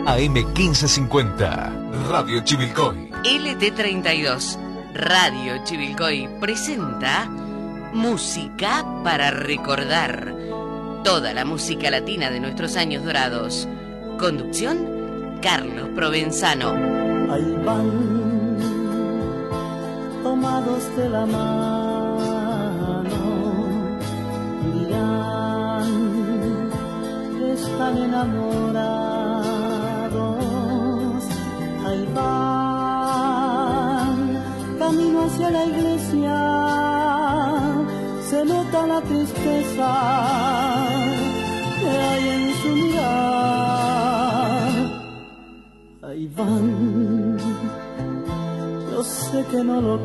AM 1550, Radio Chivilcoy. LT32, Radio Chivilcoy presenta Música para recordar. Toda la música latina de nuestros años dorados. Conducción, Carlos Provenzano. Ahí van, tomados de la mano, dirán, están enamorados. Ahí van, camino hacia la iglesia, se nota la tristeza que hay en su mirar. Ahí van, yo sé que no lo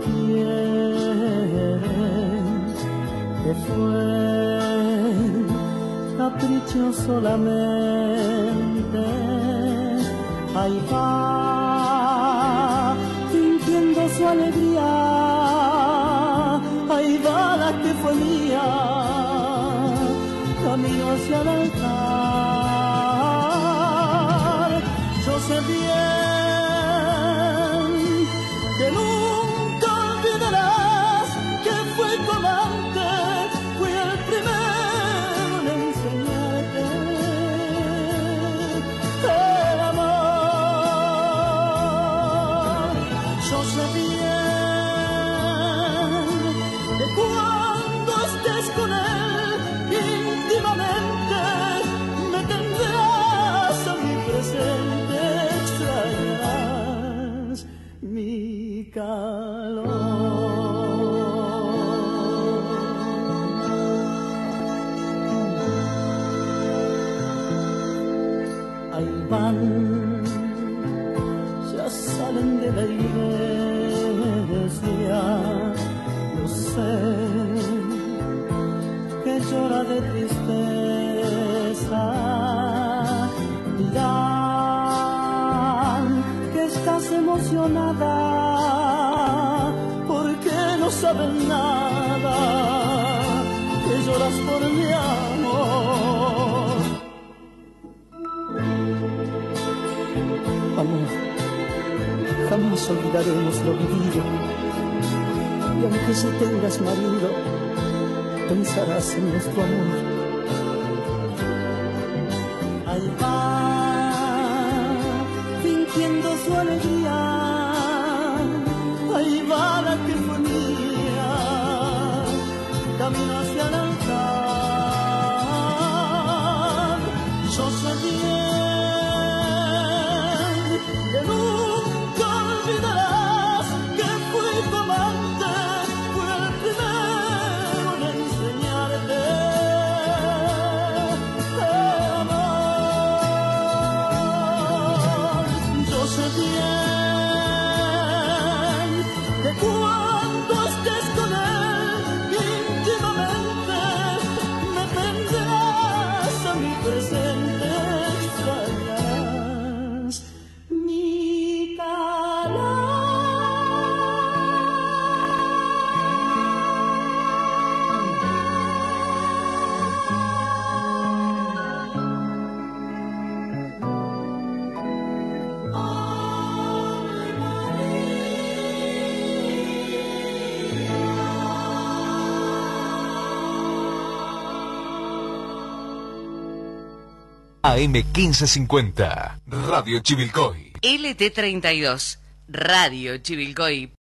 quieren, que fue capricho solamente. Ahí va, fingiendo su alegría. Ahí va la que fue mía, camino hacia el altar. Yo sé bien que nunca olvidarás que fui tu amante, fui el primero en enseñarte el amor. Yo sé bien que cuando estés con él íntimamente me tendrás a mi presente, extrañarás mi calor. Ahí van, ya salen de la iglesia. Yo sé que llora de tristeza. Dirán que estás emocionada porque no saben nada, que lloras por mi amor. Amor, jamás olvidaremos lo vivido, y aunque si tengas marido, pensarás en nuestro amor. Ahí va, fingiendo su alegría. Ahí va la que fue mía, camino hacia el altar. Yo sé bien que nunca olvidarás que fui tu amante, fui el primero en enseñarte el amor. Yo sé bien que cuando estés con él íntimamente me tendrás a mi presente, extrañarás mi calor. AM 1550, Radio Chivilcoy. LT32, Radio Chivilcoy